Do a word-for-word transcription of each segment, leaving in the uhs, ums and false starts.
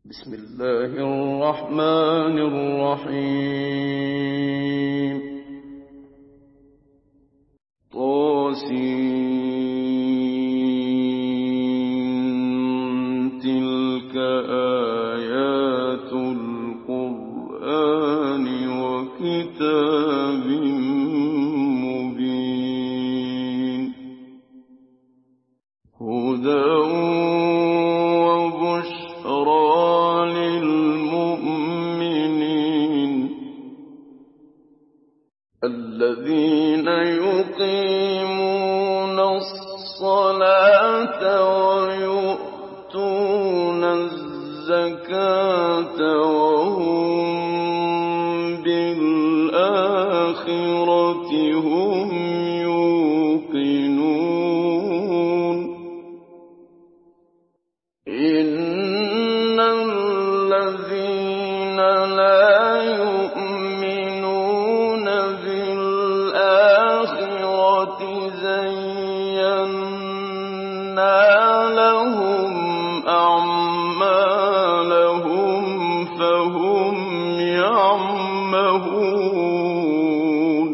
بسم الله الرحمن الرحيم طاسين تلك آيات القرآن وكتاب مبين هدى الذين يقيمون الصلاة ويؤتون الزكاة وهم بالآخرة هم يوقنون إن الذين لا يؤمنون زينا لهم أعمالهم فهم يعمهون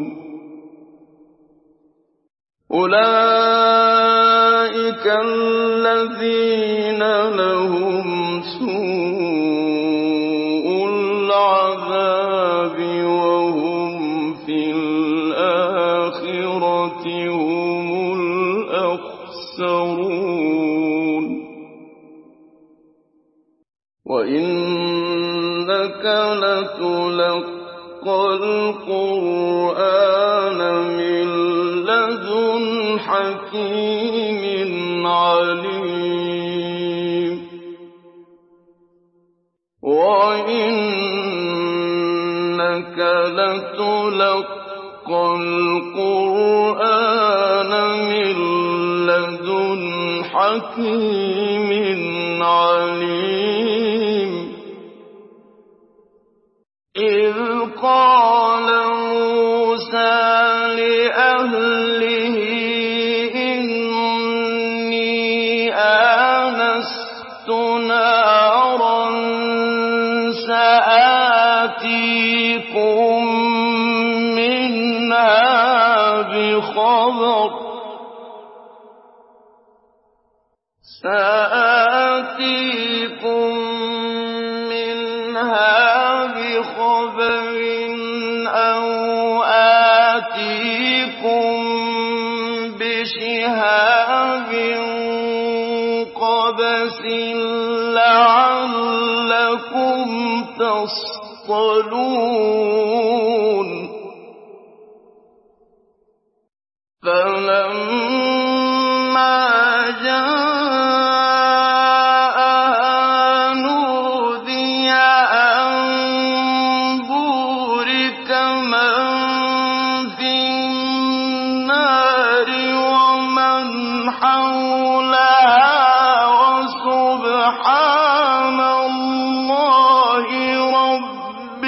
أولئك الذين لهم سوء العذاب وهم في الآخرة هم الأخسرون وإنك لتلقى القرآن من لدن حكيم عليم وإنك لتلقى القرآن من لدن حكيم عليم إذ قال موسى لأهله إني آنست نارا سآتيكم منها بخبر سآتيكم منها بخبر أو آتيكم بشهاب قبس لعلكم تصطلون فلما جاءها نودي أن بورك من في النار ومن حولها وسبحان الله رب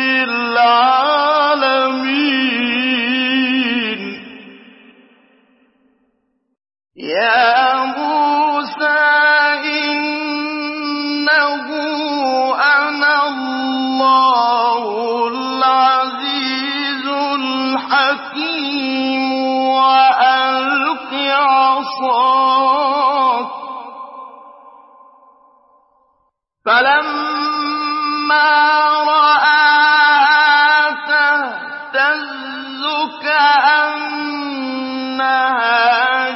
العالمين يا موسى إنه أنا الله العزيز الحكيم وألق عصاك فلما رآها تهتز كأنها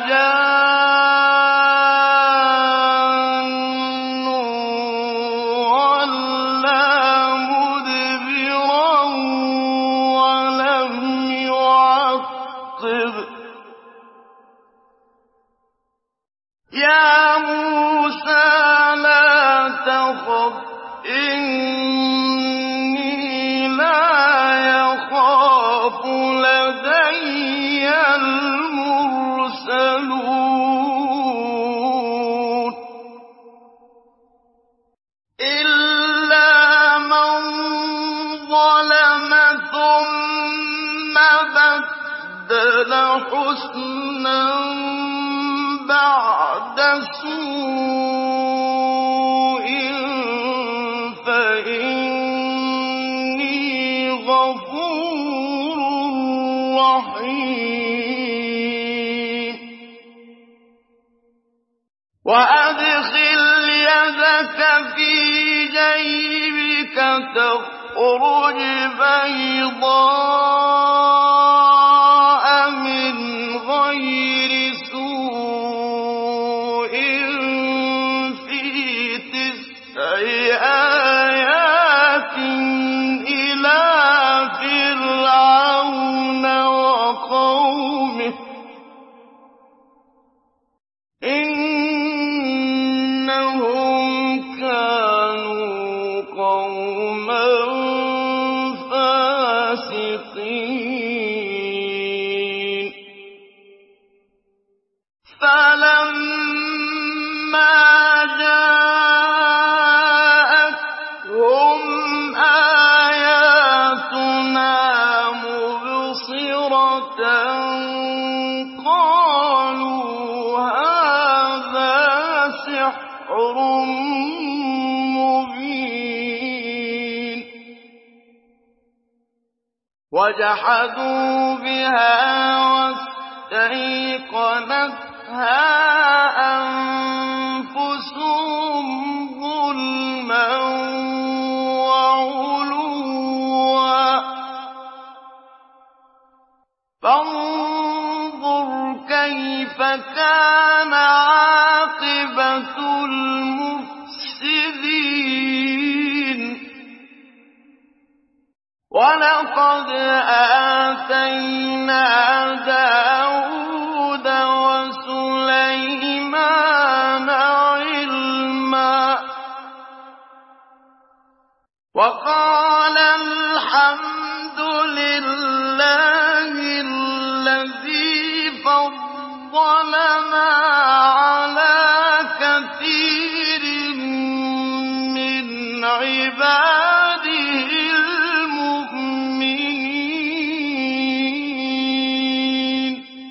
جان ولا مدبرا ولم يعقب يا موسى لا تخف إني لا يخاف لدي المرسلون إلا من ظلم ثم بدل حسنا بعد سوء غَفُورٌ رَّحِيمٌ وَأَدْخِلْ يَدَكَ فِي جَيْبِكَ تَخْرُجْ بَيْضَاءَ مِنْ غَيْرِ سُوءٍ فِي تِسْعِ آيَاتٍ إِلَىٰ فِرْعَوْنَ وَقَوْمِهِ إِنَّهُمْ كَانُوا قَوْمًا فَاسِقِينَ فَلَمَّا جَاءَتْهُمْ آيَاتُنَا مُبْصِرَةً قَالُوا هَٰذَا سِحْرٌ مُّبِينٌ وَجَحَدُوا بِهَا وَاسْتَيْقَنَتْهَا أَنفُسُهُمْ ظُلْمًا وَعُلُوًّا فَانظُرْ كَيْفَ كَانَ عَاقِبَةُ الْمُفْسِدِينَ وَلَقَدْ آتَيْنَا دَاوُودَ وَسُلَيْمَانَ عِلْمًا وَقَالَ الْحَمْدُ لِلَّهِ الَّذِي فَضَّلَنَا عَلَىٰ كَثِيرٍ مِّنْ عِبَادِهِ الْمُؤْمِنِينَ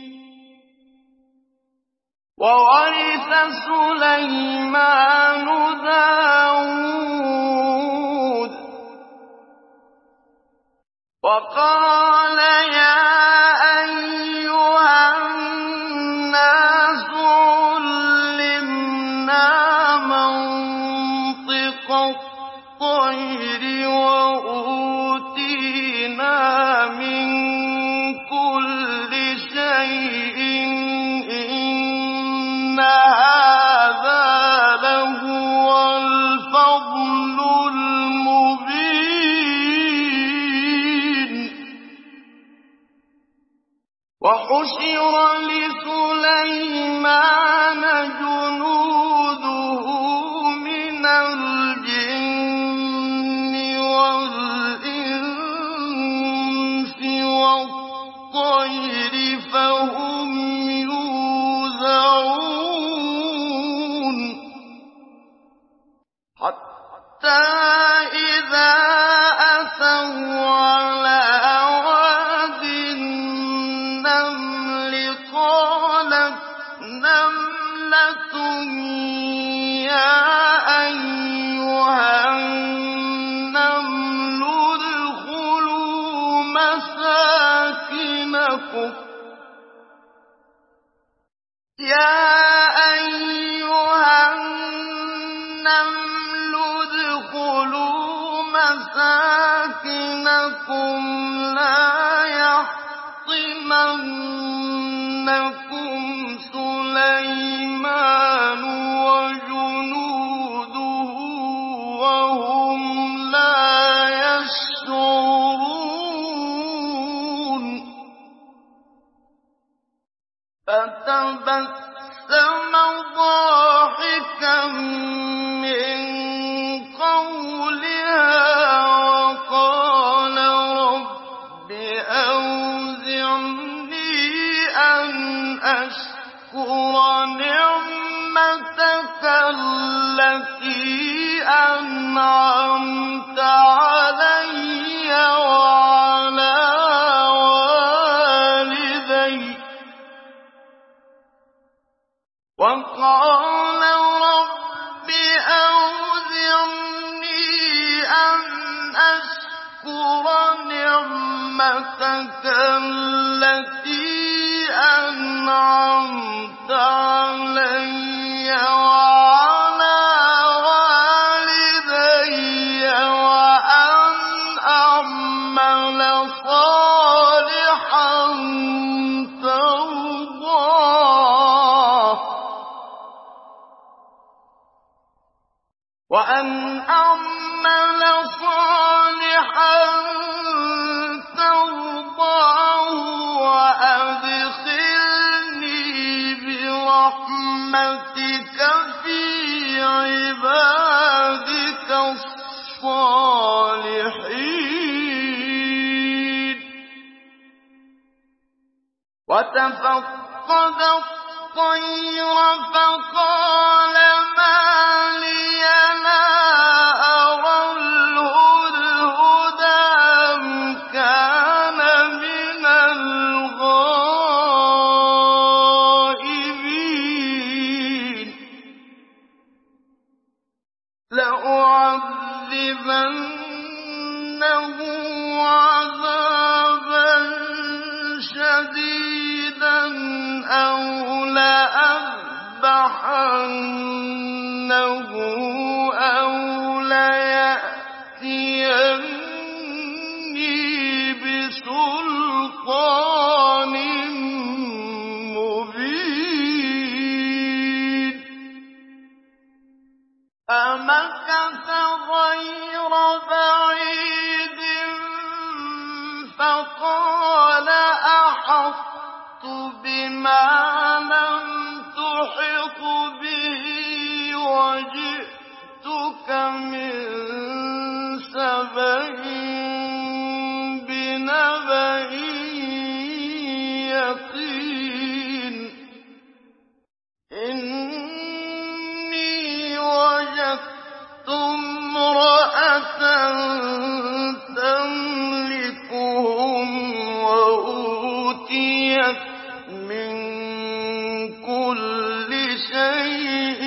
وَوَرِثَ سُلَيْمَانُ دَاوُودَ وَقَالَ يَا أَيُّهَا النَّاسُ عُلِّمْنَا مَنطِقَ الطَّيْرِ وَأُوتِينَا مِن كُلِّ شَيْءٍ إِنَّ هَٰذَا لَهُوَ الْفَضْلُ الْمُبِينُ وَحُشِرَ لِسُلَيْمَانَ جُنُودُهُ مِنَ الْجِنِّ وَالْإِنسِ وَالطَّيْرِ فَهُمْ يُوزَعُونَ حَتَّىٰ إِذَا أَتَوْا عَلَىٰ وَادِ النَّمْلِ قَالَتْ نَمْلَةٌ يَا أَيُّهَا النَّمْلُ ادْخُلُوا مَسَاكِنَكُمْ يَا أَيُّهَا النَّمْلُ ادْخُلُوا مَسَاكِنَكُمْ لَا يَحْطِمَنَّكُمْ سُلَيْمَانُ وَجُنُودُهُ وَهُمْ لَا يَشْعُرُونَ فَتَبَسَّمَ ضَاحِكًا مِّن قَوْلِهَا وَقَالَ رَبِّ أَوْزِعْنِي أَنْ أَشْكُرَ نِعْمَتَكَ الَّتِي أَنْعَمْتَ عَلَيَّ وَعَلَىٰ وَالِدَيَّ وَقَالَ رَبِّ أَوْزِعْنِي أَنْ أَشْكُرَ نِعْمَتَكَ نِعْمَتَكَ الَّتِي أَنْعَمْتَ عَلَيَّ وَعَلَىٰ وَالِدَيَّ وَأَنْ أَعْمَلَ صَالِحًا تَرْضَاهُ وَأَنْ أَعْمَلَ صَالِحًا تَرْضَاهُ وَأَدْخِلْنِي بِرَحْمَتِكَ فِي عِبَادِكَ الصَّالِحِينَ وَتَفَقَّدَ الطَّيْرَ فَقَالَ مَا لِيَ لَا أَرَى الْهُدْهُدَ أَمْ كَانَ مِنَ الْغَائِبِينَ لَأُعَذِّبَنَّهُ عَذَابًا شَدِيدًا أَوْ لَأَذْبَحَنَّهُ أَوْ لَيَأْتِيَنِّي بِسُلْطَانٍ مُّبِينٍ فَمَكَثَ غَيْرَ بَعِيدٍ فَقَالَ أَحَطتُ بِمَا لَمْ تُحِطْ بِهِ وَجِئْتُكَ مِن سَبَإٍ بِنَبَإٍ يَقِينٍ إِنِّي وَجَدتُّ امْرَأَةً تَمْلِكُهُمْ وَأُوتِيَتْ مِن كُلِّ شَيْءٍ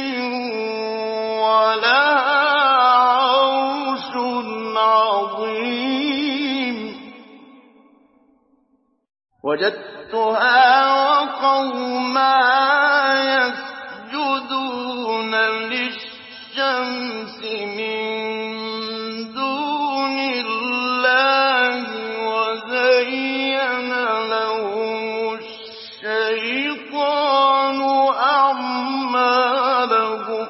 وَلَهَا عَرْشٌ عَظِيمٌ وَجَدتُّهَا وَقَوْمَهَا يَسْجُدُونَ لِلشَّمْسِ مِن دُونِ اللَّهِ وَزَيَّنَ لَهُمُ الشَّيْطَانُ أَعْمَالَهُمْ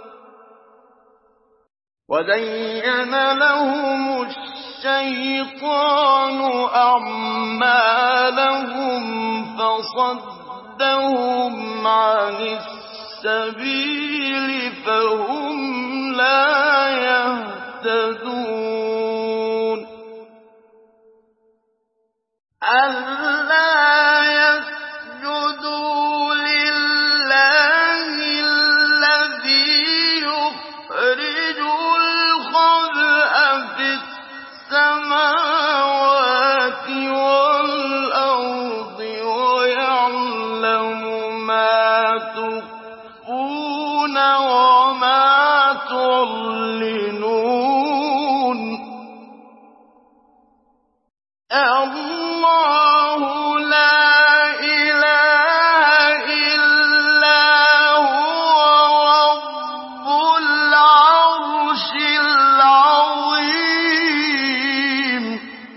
وَزَيَّنَ لَهُمُ الشَّيْطَانُ أَعْمَالَهُمْ فَصَدَّهُمْ عَنِ السَّبِيلِ فَهُمْ لَا يَهْتَدُونَ أَلَّا يَسْجُدُوا لِلَّهِ الَّذِي يُخْرِجُ الْخَبْءَ فِي السَّمَاوَاتِ وَالْأَرْضِ وَيَعْلَمُ مَا تُخْفُونَ وَمَا تُعْلِنُونَ اللَّهُ لَا إِلَٰهَ إِلَّا هُوَ رَبُّ الْعَرْشِ الْعَظِيمِ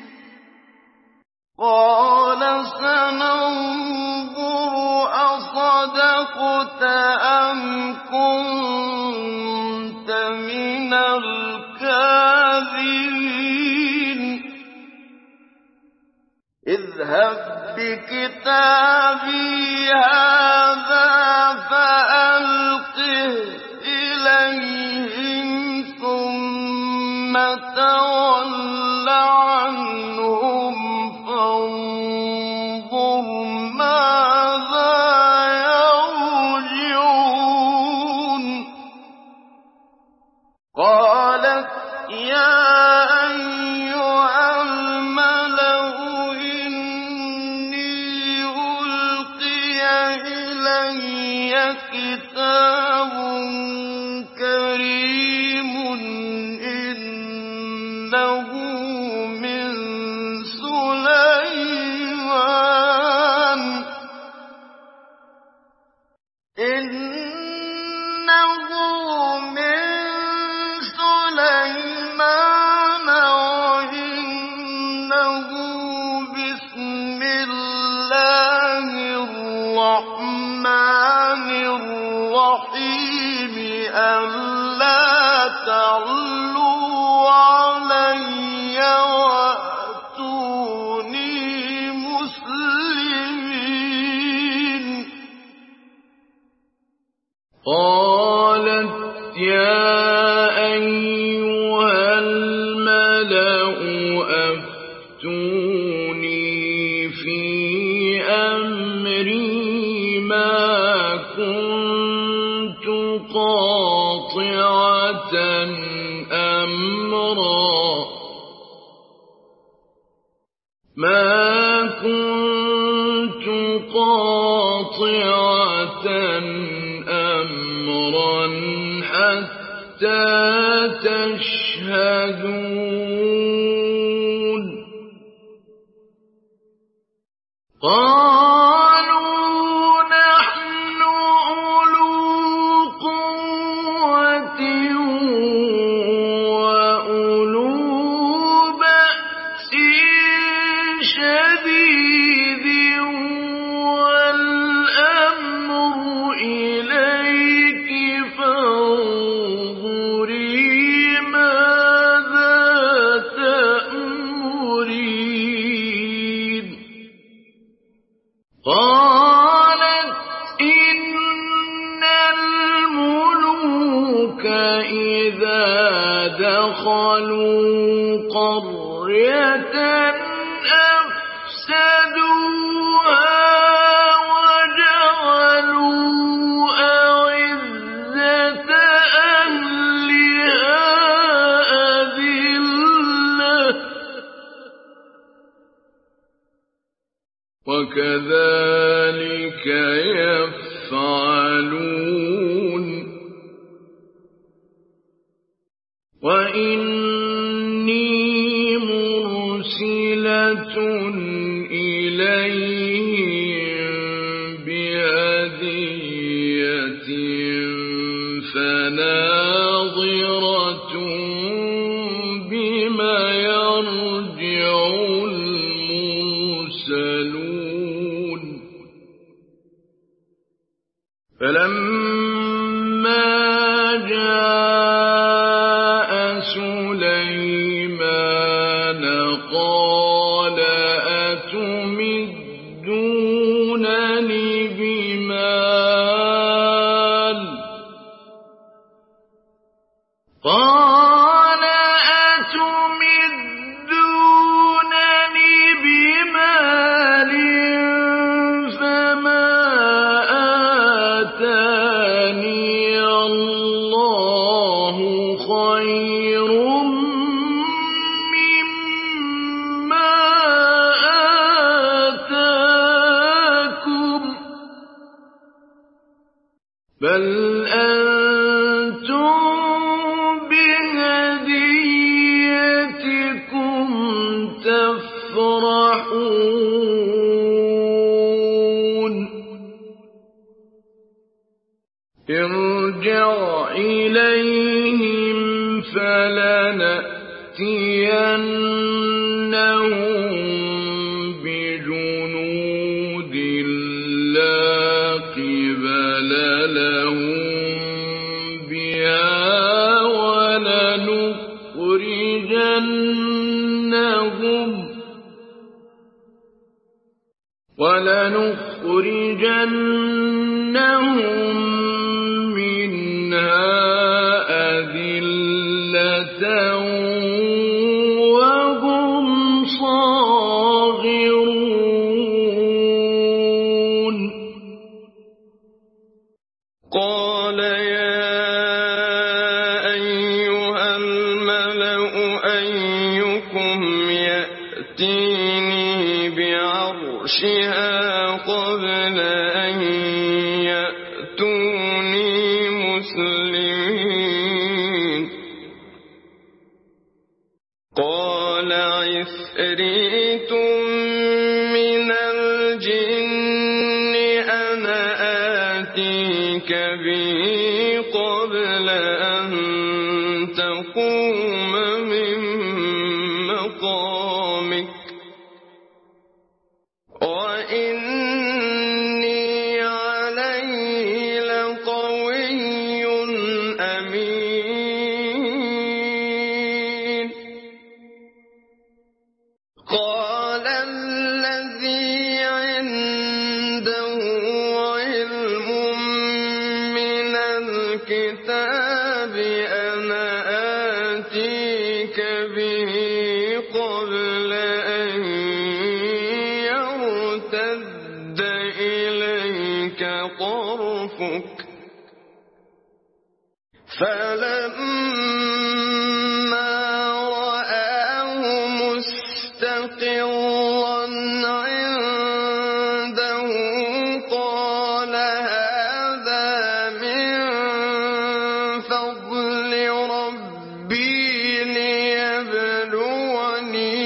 قَالَ سَنَنظُرُ أَصَدَقْتَ أَمْ كُنتَ مِنَ الْكَاذِبِينَ اذْهَب بِّكِتَابِي هَٰذَا فَأَلْقِهْ إِلَيْهِمْ ثُمَّ تَوَلَّ عَنْهُمْ فَانظُرْ مَاذَا يَرْجِعُونَ قَالَتْ يَا أَيُّهَا الْمَلَأُ إِنِّي أُلْقِيَ إِلَيَّ كِتَابٌ كَرِيمٌ إِنَّهُ مِن سُلَيْمَانَ الْمَلَأُ أَفْتُونِي فِي أَمْرِي مَا كُنتُ قَاطِعَةً أَمْرًا مَا كُنتُ قَاطِعَةً أَمْرًا حَتَّى تَشْهَدُونِ قَالُوا نَحْنُ أُولُو قُوَّةٍ وَأُولُو بَأْسٍ شَدِيدٍ وَالْأَمْرُ إِلَيْكِ فَانظُرِي مَاذَا تَأْمُرِينَ قَالَتْ إِنَّ الْمُلُوكَ إِذَا دَخَلُوا قَرْيَةً أَفْسَدُوهَا وَجَعَلُوا أَعِزَّةَ أَهْلِهَا أَذِلَّةً وَكَذَلِكَ يَفْعَلُونَ وَإِنِّي مُرْسِلَةٌ إِلَيْهِم بِهَدِيَّةٍ فَنَاظِرَةٌ بِمَ يَرْجِعُ الْمُرْسَلُونَ فَلَمَّا جَاءَ سُلَيْمَانَ قَالَ أَتُمِدُّونَنِ بِمَالٍ قَالَ أَتُمِدُّونَنِ بِمَالٍ فَمَا آتَانِيَ اللَّهُ خَيْرٌ مِّمَّا آتَاكُم بَلْ أَنتُم بِهَدِيَّتِكُمْ تَفْرَحُونَ ارْجِعْ إِلَيْهِمْ فَلَنَأْتِيَنَّهُم بِجُنُودٍ لَّا قِبَلَ لَهُم بِهَا وَلَنُخْرِجَنَّهُم وَلَنُخْرِجَنَّهُم مِّنْهَا أَذِلَّةً وَهُمْ صَاغِرُونَ قَالَ يَا أَيُّهَا الْمَلَأُ أَيُّكُمْ يَأْتِينِي بِعَرْشِهَا قَبْلَ أَن يَأْتُونِي مُسْلِمِينَ قَالَ عِفْرِيتٌ مِّنَ الْجِنِّ أَنَا آتِيكَ بِهِ قَبْلَ أَن تَقُومَ مِن مَّقَامِكَ وَإِنِّي عَلَيْهِ لَقَوِيٌّ أَمِينٌ قَالَ الَّذِي عِندَهُ عِلْمٌ مِّنَ يأتيك به قبل أن يرتد إليك طرفك فلما رآه مستقرا عنده قال هذا من فضل ربي ليبلوني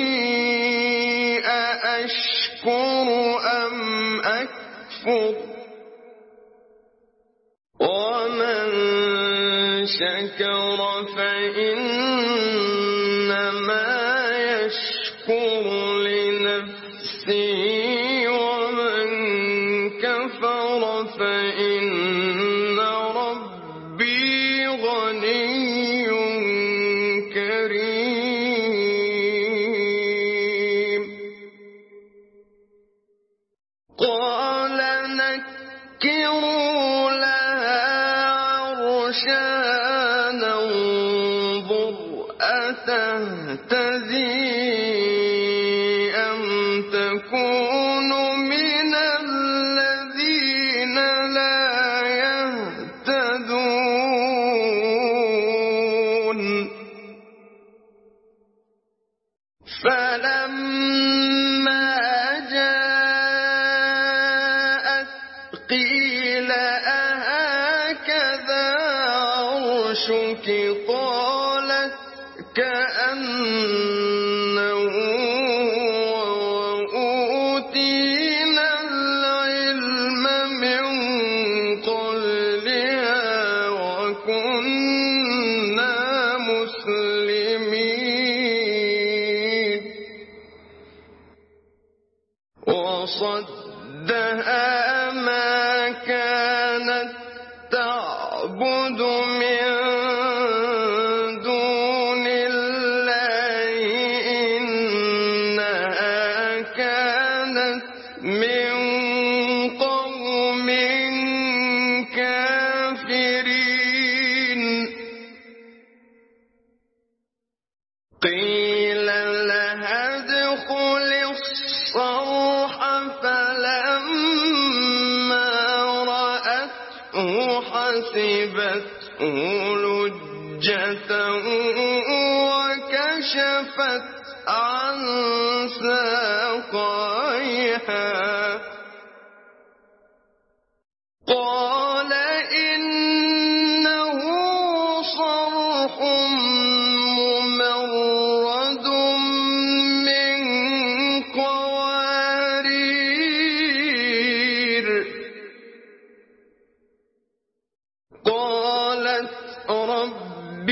أأشكر أم أكفر ومن شكر فإنما يشكر لنفسه ومن كفر فإن ربي غني كريم قال نكروا لها عرشها ننظر أتهتدي أم تكون من الذين لا يهتدون فلما جاءت قيل أهكذا عرشك قالت كأنه وأوتينا العلم من قبلها وكنا مسلمين وصدها ما كانت تعبد من دون الله إنها كانت من قوم كافرين قيل لها ادخل الصرح فلما رأته حسبته لجة وكشفت عن ساقيها قال إنه صرح ممرد من قوارير قالت رب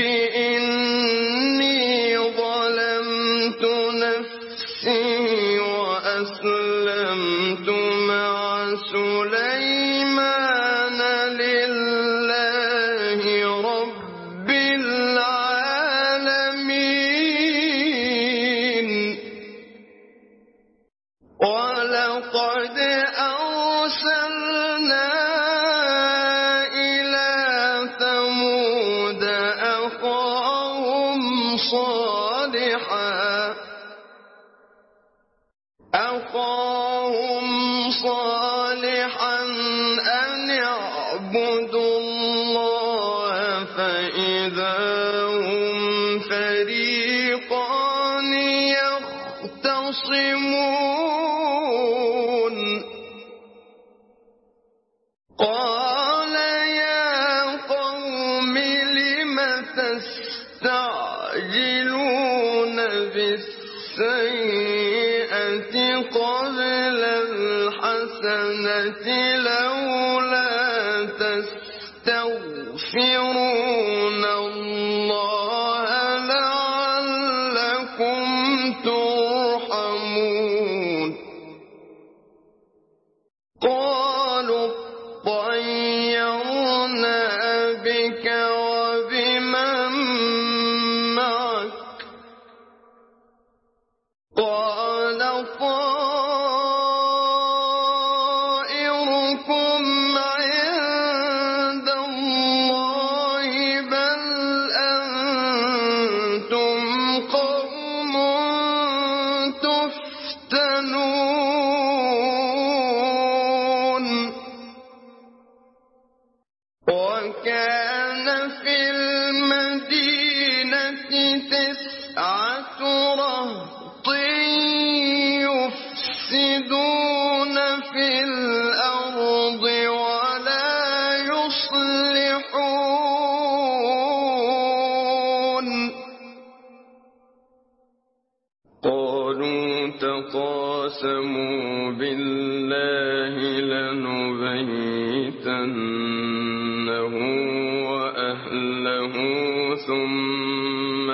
إني ظلمت نفسي وأسلمت مع سليمان لله رب العالمين ولقد أرسلنا إلى ثمود أخاهم صالحا أخاهم صالحا أن اعبدوا الله فإذا هم فريقان يختصمون قال يا قوم لم تستعجلون بالسيئة قبل الحسنة لولا تستغفرون الله لعلكم ترحمون قالوا طيرنا بك وبمن معك قال طائركم عند الله بل أنتم قوم تفتنون وكان في المدينة تسعة رهط يفسدون في الأرض ولا يصلحون قالوا تقاسموا بالله لنبيتنه وأهله ثم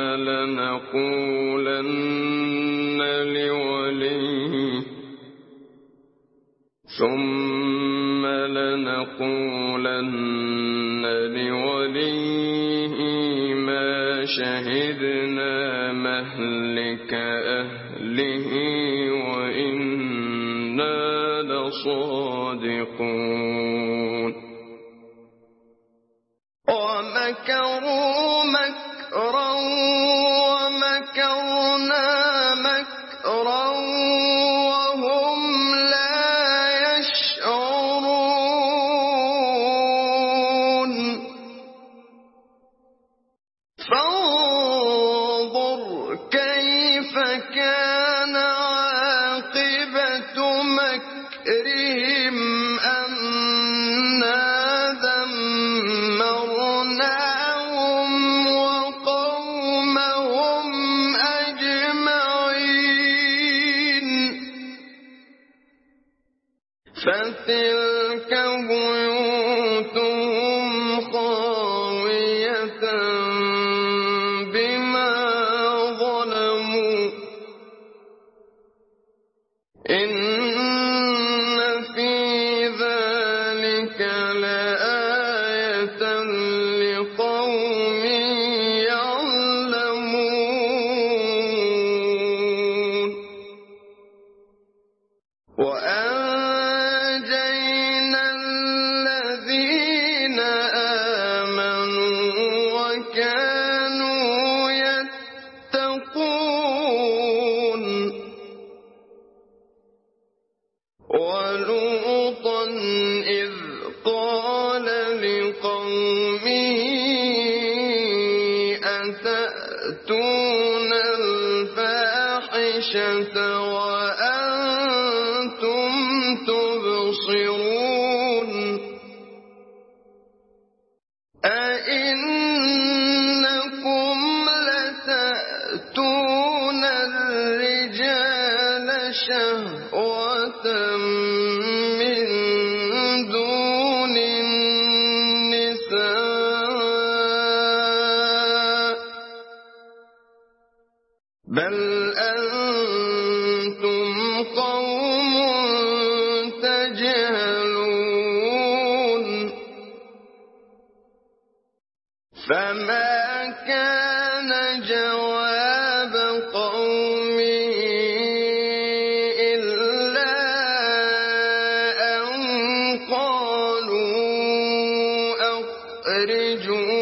لنقولن لوليه ثم لنقولن لوليه ما شهدنا مهلك أهله وإنا لصادقون ومكروا مكرا ومكرنا مكرا وهم لا يشعرون فانظر كيف كان عاقبة مكرهم أنا دمرناهم وقومهم أجمعين فتلك بيوتهم خاوية بما ظلموا إن في ذلك لآية لقوم يعلمون وأنجينا الذين آمنوا وكانوا يتقون ولوطا إذ قال لقومه أتأتون الفاحشة وأنتم تبصرون أئنكم لتأتون الرجال شهوة من دون النساء بل أنتم قوم تجهلون فما كان جواب قومه إلا أن قالوا أخرجوا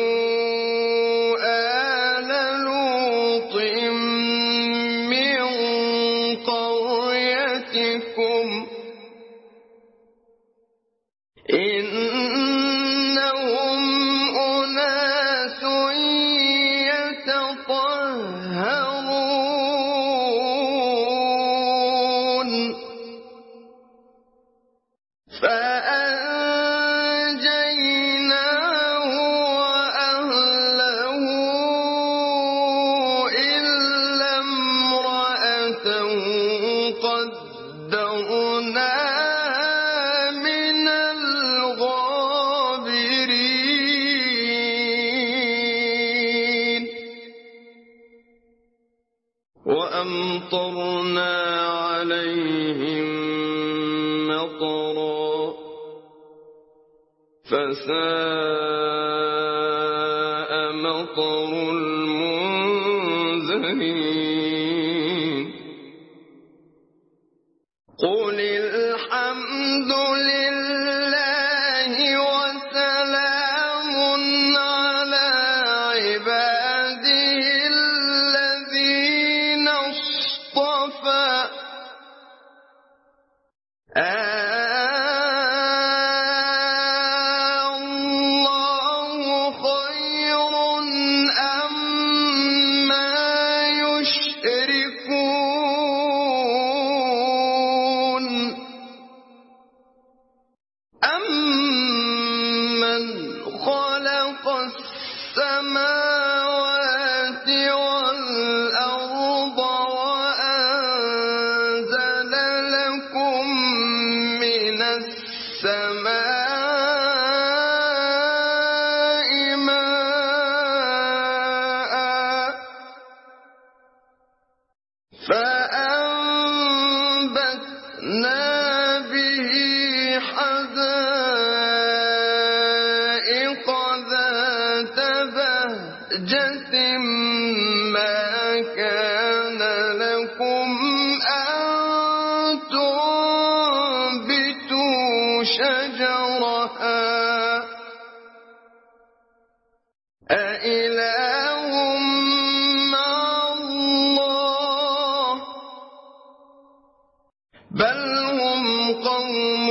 آل لوط من قريتكم إنهم أناس يتطهرون فأنجيناه وأهله إلا امرأته قدرناها من الغابرين وأمطرنا عليهم مطرا فساء مطر المنذرين قل الحمد لله وسلام على عباده الذين فأنبتنا به حدائق ذات بهجة ما كان لكم أن تنبتوا شجرها أإله مع الله بل هم قوم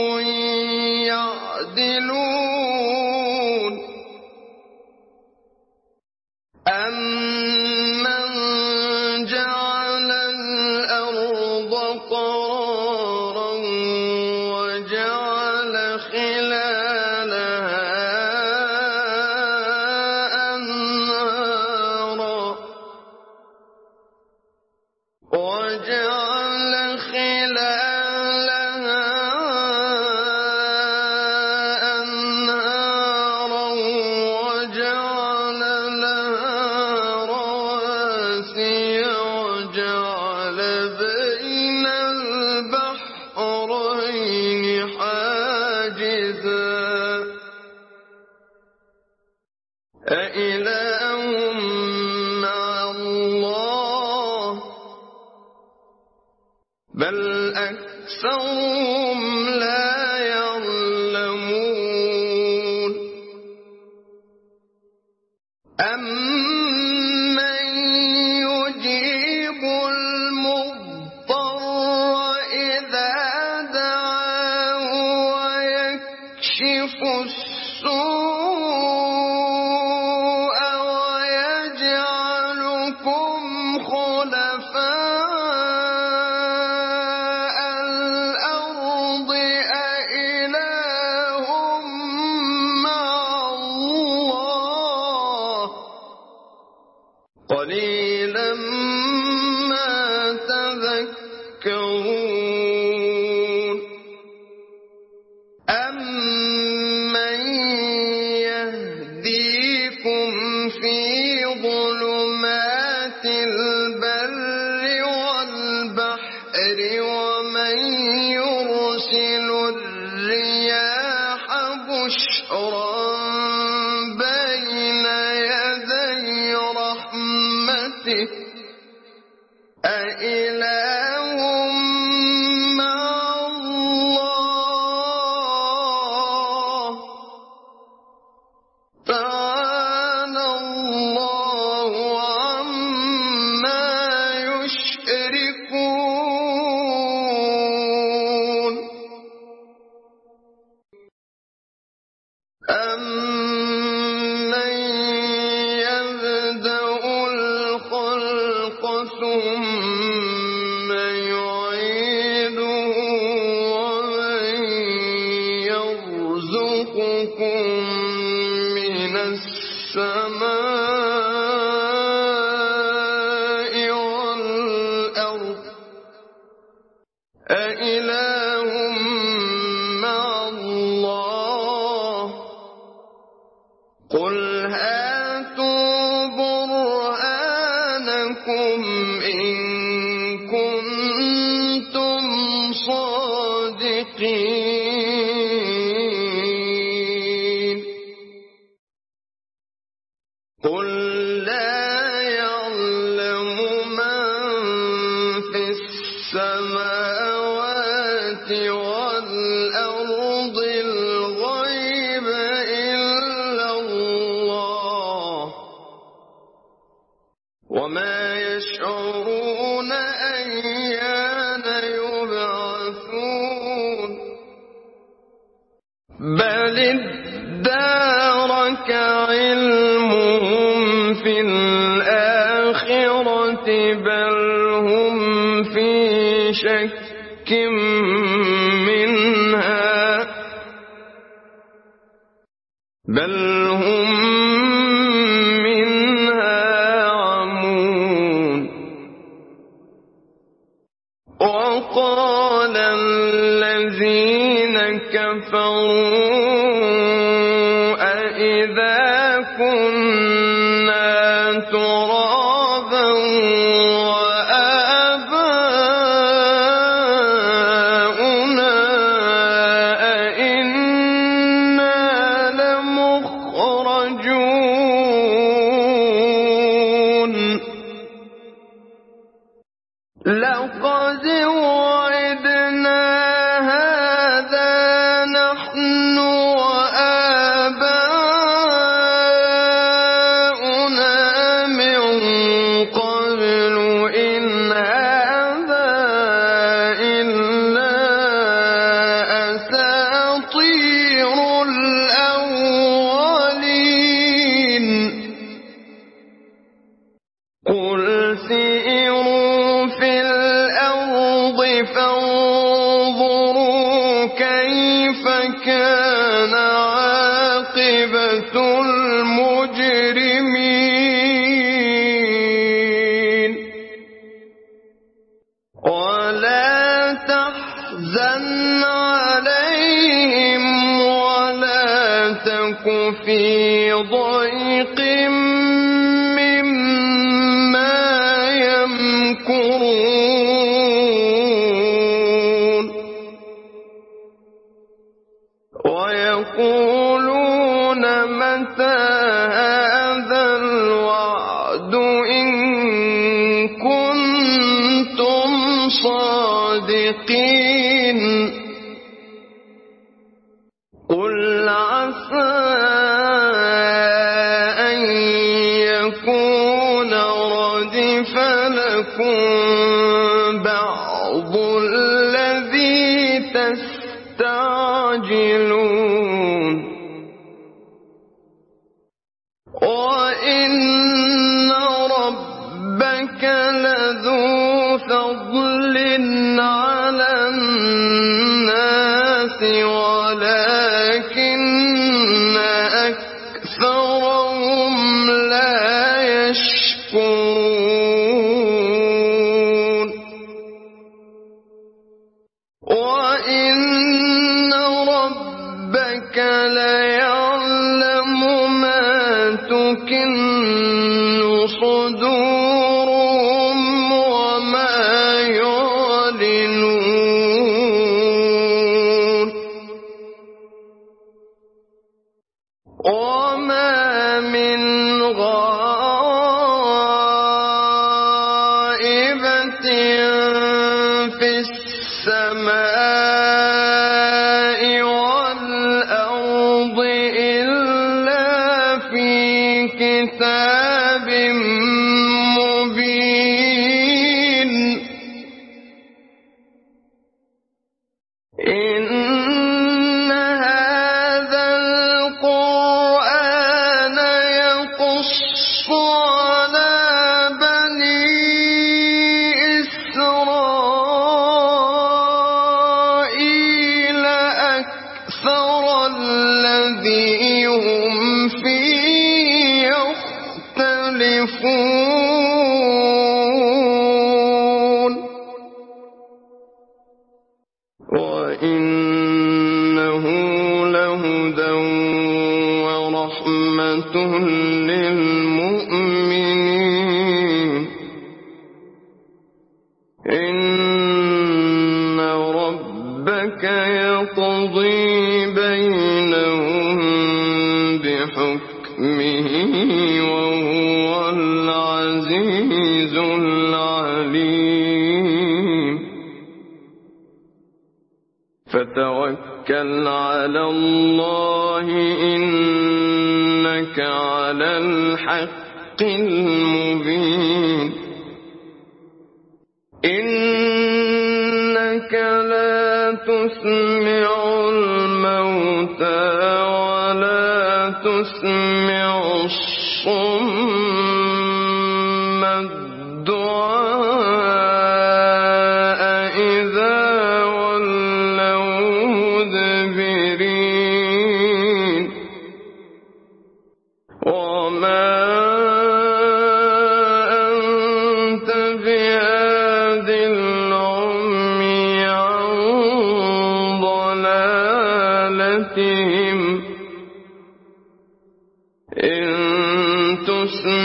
يعدلون أمن جعل الأرض قرارا وجعل خلالها أنهارا وجعل خلالها أنهارا وجعل لها رواسي وجعل بين البحرين حاجزا أإله مع الله بل أكثرهم لا يعلمون أمن يجيب المضطر إذا دعاه ويكشف السوء ويجعلكم خلفاء الأرض أإله مع الله قليلا ما تذكرون أمن يهديكم في ظلمات البر والبحر ومن يرسل الرياح بشرا بين يدي رحمته أإله مع الله تعالى الله عما يشركون أمن يبدأ الخلق ثم يعيده ومن يرزقكم من السماء والأرض أإله مع الله قل هاتوا برهانكم إن كنتم صادقين قل لا يعلم من في السماوات والأرض الغيب إلا الله وما يشعرون أيان يبعثون بل ادارك علمهم في الآخرة بل هم في شك منها بل هم منها عمون وقال الذين كفروا أإذا كنا ترابا وآباؤنا لقد وعدنا هذا نحن وآباؤنا من قبل إن هذا إلا أساطير الأولين قل سيروا في الأرض فانظروا كيف كان عاقبة المجرمين ولا تحزن عليهم ولا تك في ضيق مما يمكرون ويقولون متى هذا الوعد إن كنتم صادقين قل عسى أن يكون ردف لكم بعض الذي تستعجلون وإن ربك لذو فضل على الناس ولكن أكثرهم لا يشكرون وإن ربك ليعلم ما تكن صدورهم وما يعلنون وما من غائبة في السماء والأرض إلا في كتاب مبين إن هذا القرآن يقص على بني إسرائيل أكثر الذي هم فيه يختلفون وإنه لهدى ورحمة للمؤمنين إن ربك يقضي بينهم بحكمه وهو العزيز العليم فتوكل على الله إنك على الحق المبين إنك لا تسمع الموتى ولا تسمع الصم الدعاء إذا ولوا مدبرين وما أنت بهاد العمي عن ضلالتهم إن تسمع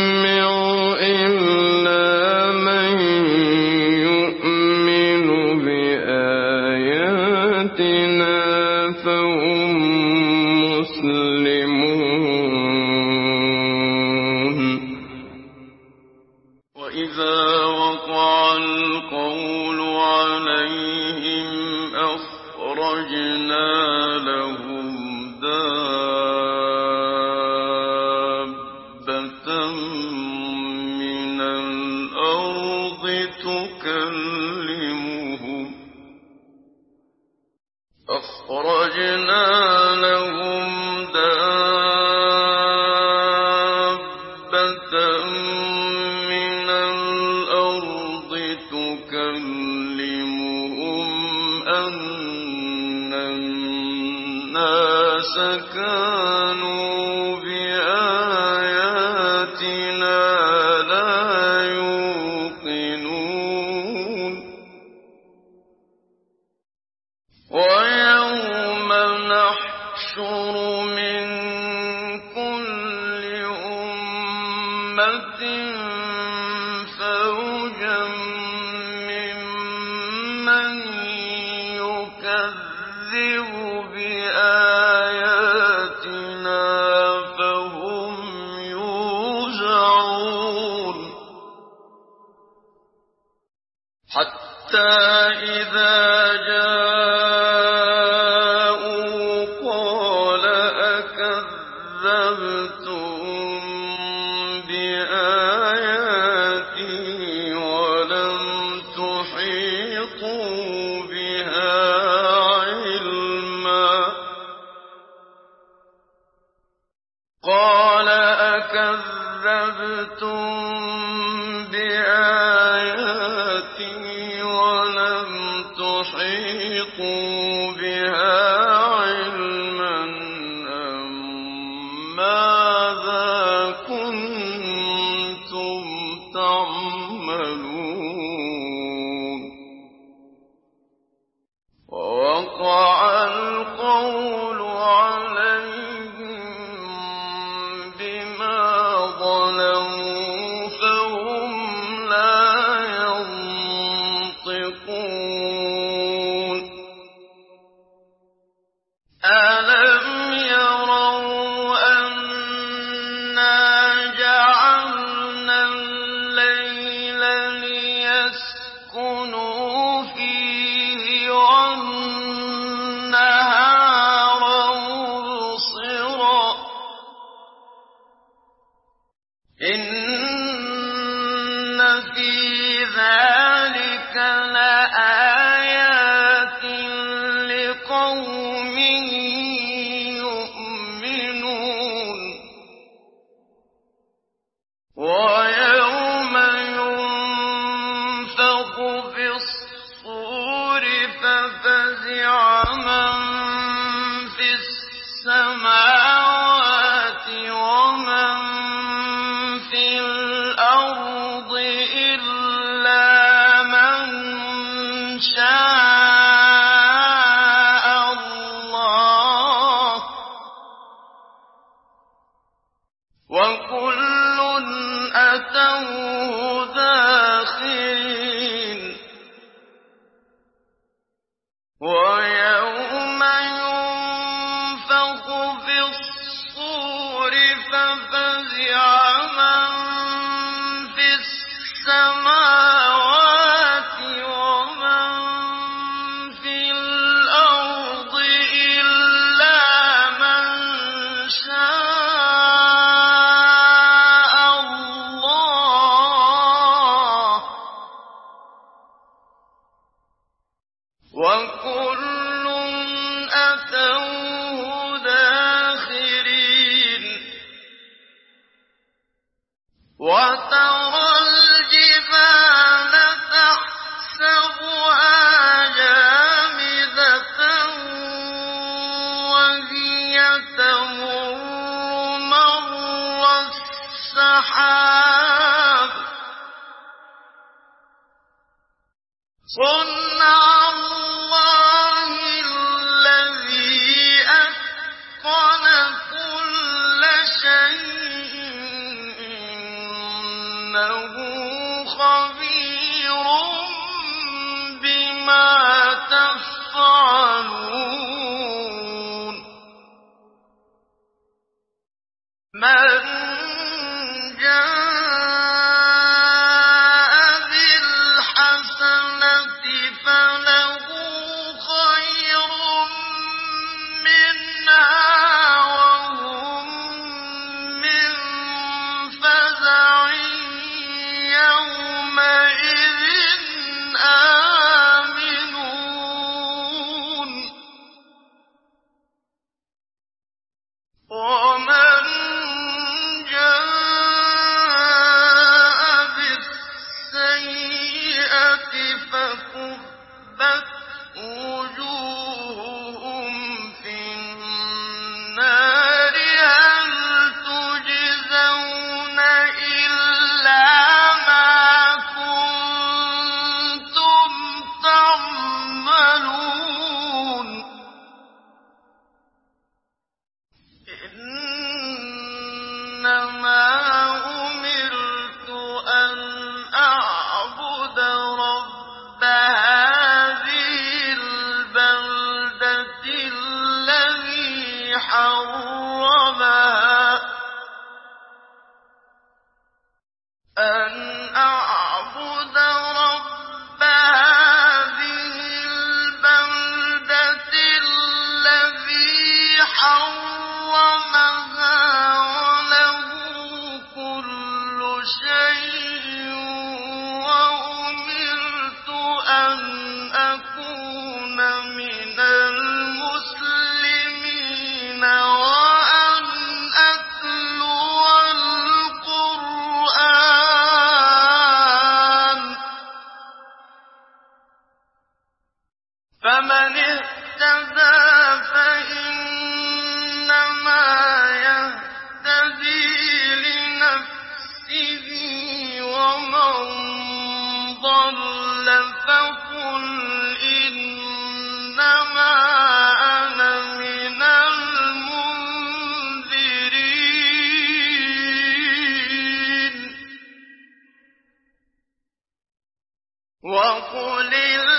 تكلمهم أخرجنا لهم دابة من الأرض تكلمهم أن الناس كانوا بآياتنا لا يوقنون ويوم نحشر من كل أمة فوجا ممن يكذب بآياتنا فهم يوزعون حتى إذا جاءوا قال أكذبتم بآياتي ولم تحيطوا بها علما قال أكذبتم بآياتي ولم تحيطوا بها علما أم ماذا كنتم تعملون ووقع القول عليهم بما ظلموا فهم لا ينطقون ألم يروا أنا جعلنا الليل ليسكنوا فيه والنهار مبصرا إن في ذلك لآيات لقوم يؤمنون ويوم ينفخ في الصور ففزع من في السماوات ومن في الأرض إلا من شاء الله وكل أتوه داخرين ويوم ينفخ في الصور ففزع من في السماوات ومن في الأرض إلا من شاء الله وكل أتوه داخرين وترى الجبال تحسبها جامدة وهي تمر مر السحاب صنع الله الذي أتقن كل شيء إنه خبير بما تفعلون من جاء بالحسنة فله خير منها وهم من فزع يومئذ السيئة فكبت وجوههم في النار هل تجزون إلا ما كنتم تعملون إنما أمرت أن أعبد رب هذه البلدة الذي حرمها أن أعبد رب هذه البلدة الذي حرمها وله كل شيء وأمرت أن أكون من المسلمين وأن أتلو القرآن فمن اهتدى فإنما يهتدي لنفسه ومن ضل فقل إنما أنا من المنذرين وقل